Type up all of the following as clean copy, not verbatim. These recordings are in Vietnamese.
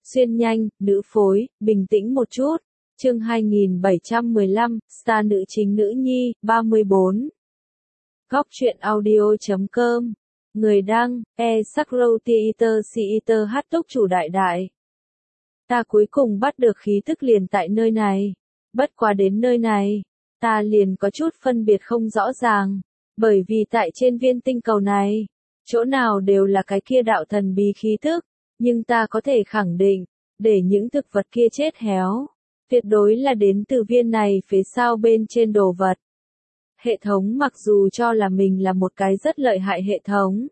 Xuyên nhanh, nữ phối, bình tĩnh một chút. Chương 2715, star nữ chính nữ nhi, 34. Góc truyện audio.com. Người đăng, Sakrow Theater hát túc chủ đại đại. Ta cuối cùng bắt được khí tức liền tại nơi này. Bất quá đến nơi này, ta liền có chút phân biệt không rõ ràng. Bởi vì tại trên viên tinh cầu này, chỗ nào đều là cái kia đạo thần bí khí tức. Nhưng ta có thể khẳng định, để những thực vật kia chết héo, tuyệt đối là đến từ viên này phía sau bên trên đồ vật. Hệ thống mặc dù cho là mình là một cái rất lợi hại hệ thống.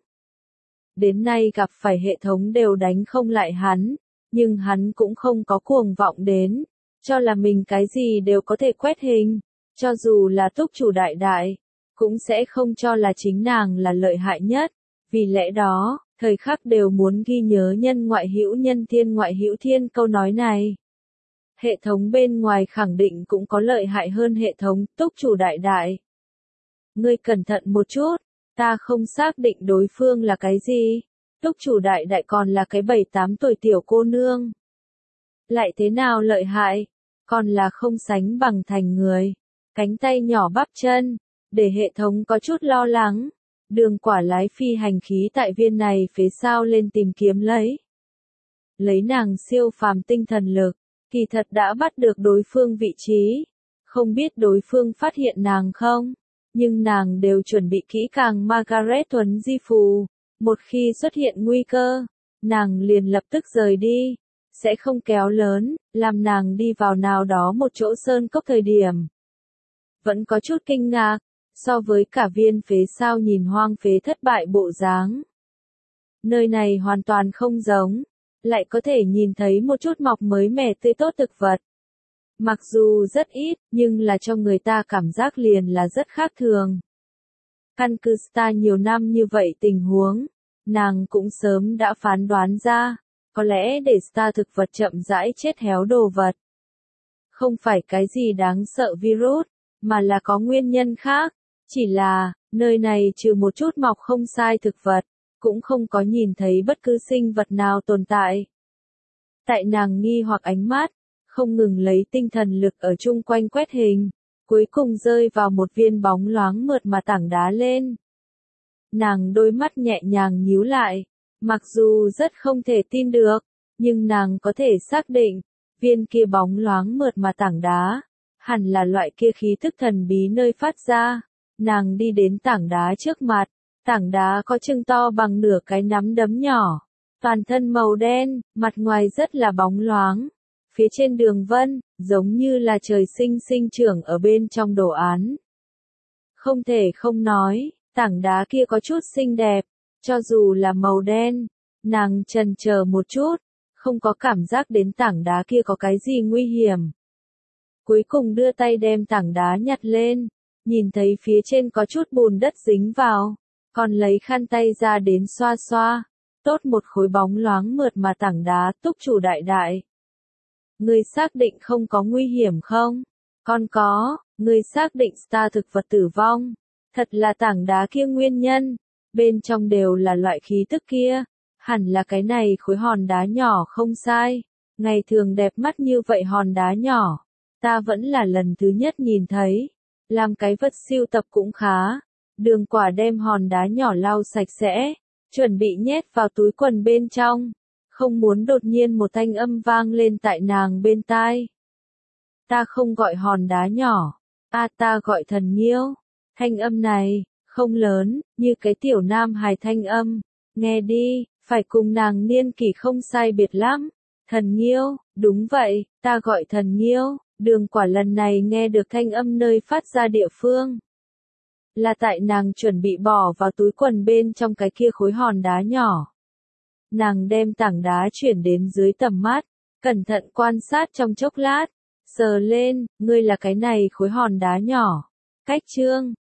Đến nay gặp phải hệ thống đều đánh không lại hắn, nhưng hắn cũng không có cuồng vọng đến, cho là mình cái gì đều có thể quét hình, cho dù là túc chủ đại đại, cũng sẽ không cho là chính nàng là lợi hại nhất, vì lẽ đó, thời khắc đều muốn ghi nhớ nhân ngoại hữu nhân thiên ngoại hữu thiên câu nói này. Hệ thống bên ngoài khẳng định cũng có lợi hại hơn hệ thống túc chủ đại đại. Ngươi cẩn thận một chút, ta không xác định đối phương là cái gì. Túc chủ đại đại còn là cái 7-8 tuổi tiểu cô nương. Lại thế nào lợi hại, còn là không sánh bằng thành người. Cánh tay nhỏ bắp chân, để hệ thống có chút lo lắng. Đường quả lái phi hành khí tại viên này phía sau lên tìm kiếm lấy. Lấy nàng siêu phàm tinh thần lực, kỳ thật đã bắt được đối phương vị trí. Không biết đối phương phát hiện nàng không, nhưng nàng đều chuẩn bị kỹ càng Margaret Thuấn di phù. Một khi xuất hiện nguy cơ, nàng liền lập tức rời đi, sẽ không kéo lớn, làm nàng đi vào nào đó một chỗ sơn cốc thời điểm. Vẫn có chút kinh ngạc, so với cả viên phế sao nhìn hoang phế thất bại bộ dáng. Nơi này hoàn toàn không giống, lại có thể nhìn thấy một chút mọc mới mẻ tươi tốt thực vật. Mặc dù rất ít, nhưng là cho người ta cảm giác liền là rất khác thường. Căn cứ Star nhiều năm như vậy tình huống, nàng cũng sớm đã phán đoán ra, có lẽ để Star thực vật chậm rãi chết héo đồ vật. Không phải cái gì đáng sợ virus, mà là có nguyên nhân khác, chỉ là, nơi này trừ một chút mọc không sai thực vật, cũng không có nhìn thấy bất cứ sinh vật nào tồn tại. Tại nàng nghi hoặc ánh mắt, không ngừng lấy tinh thần lực ở chung quanh quét hình, cuối cùng rơi vào một viên bóng loáng mượt mà tảng đá lên. Nàng đôi mắt nhẹ nhàng nhíu lại, mặc dù rất không thể tin được, nhưng nàng có thể xác định, viên kia bóng loáng mượt mà tảng đá, hẳn là loại kia khí thức thần bí nơi phát ra. Nàng đi đến tảng đá trước mặt, tảng đá có chừng to bằng nửa cái nắm đấm nhỏ, toàn thân màu đen, mặt ngoài rất là bóng loáng. Phía trên đường vân, giống như là trời sinh sinh trưởng ở bên trong đồ án. Không thể không nói, tảng đá kia có chút xinh đẹp, cho dù là màu đen, nàng chần chờ một chút, không có cảm giác đến tảng đá kia có cái gì nguy hiểm. Cuối cùng đưa tay đem tảng đá nhặt lên, nhìn thấy phía trên có chút bùn đất dính vào, còn lấy khăn tay ra đến xoa xoa, tốt một khối bóng loáng mượt mà tảng đá túc chủ đại đại. Ngươi xác định không có nguy hiểm không? Con có, ngươi xác định Star thực vật tử vong. Thật là tảng đá kia nguyên nhân, bên trong đều là loại khí tức kia, hẳn là cái này khối hòn đá nhỏ không sai. Ngày thường đẹp mắt như vậy hòn đá nhỏ, ta vẫn là lần thứ nhất nhìn thấy. Làm cái vật sưu tập cũng khá. Đường quả đem hòn đá nhỏ lau sạch sẽ, chuẩn bị nhét vào túi quần bên trong. Không muốn đột nhiên một thanh âm vang lên tại nàng bên tai. Ta không gọi hòn đá nhỏ, ta gọi thần nghiêu. Thanh âm này, không lớn, như cái tiểu nam hài thanh âm. Nghe đi, phải cùng nàng niên kỷ không sai biệt lắm. Thần nghiêu, đúng vậy, ta gọi thần nghiêu. Đường quả lần này nghe được thanh âm nơi phát ra địa phương. Là tại nàng chuẩn bị bỏ vào túi quần bên trong cái kia khối hòn đá nhỏ. Nàng đem tảng đá chuyển đến dưới tầm mắt, cẩn thận quan sát trong chốc lát, sờ lên, ngươi là cái này khối hòn đá nhỏ. Cách chương,